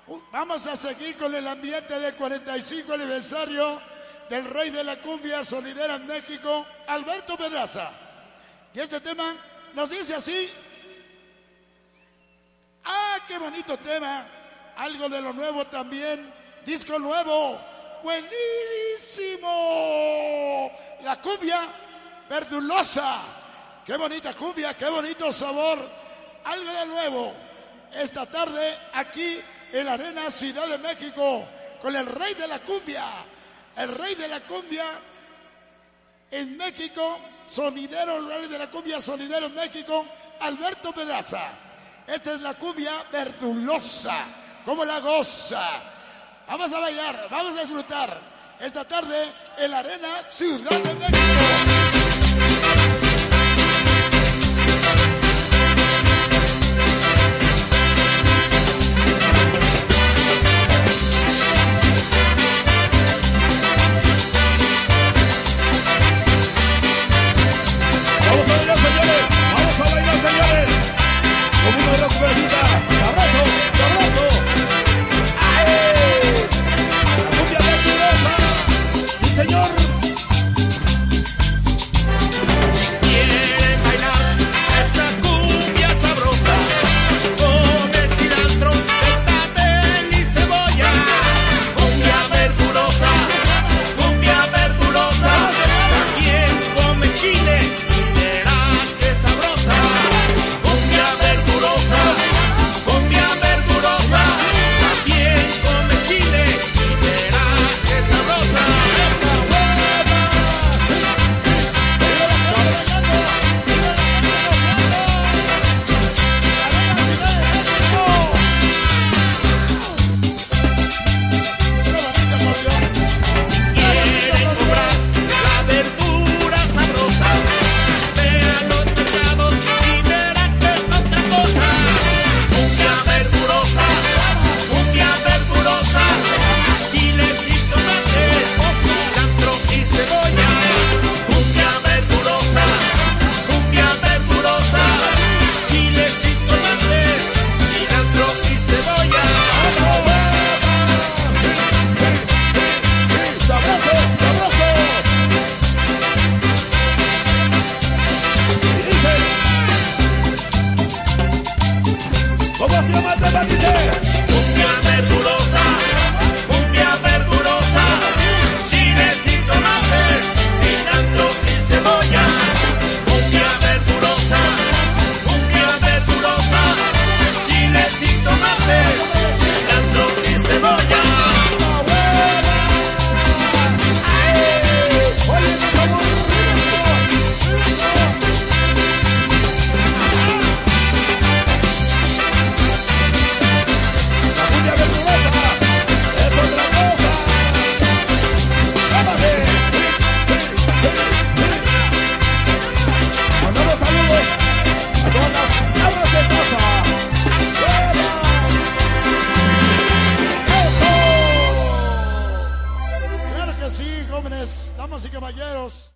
Vamos a seguir con el ambiente del 45 aniversario del rey de la cumbia sonidera en México, Alberto Pedraza. Y este tema nos dice así. ¡Ah, qué bonito tema! Algo de lo nuevo también. Disco nuevo. ¡Buenísimo! La cumbia verdulosa. ¡Qué bonita cumbia! ¡Qué bonito sabor! Algo de nuevo. Esta tarde aquí en la Arena Ciudad de México con el rey de la cumbia. El rey de la cumbia en México, sonidero, el rey de la cumbia sonidero en México, Alberto Pedraza. Esta es la cumbia verdulosa. ¿Cómo la goza? Vamos a bailar, vamos a disfrutar esta tarde en la Arena Ciudad de México. Cumbia verdurosa, cumbia verdurosa, chiles y tomates, cilantro y cebolla. Cumbia verdurosa, chiles y tomates, cilantro y cebolla. Sí, jóvenes, damas y caballeros.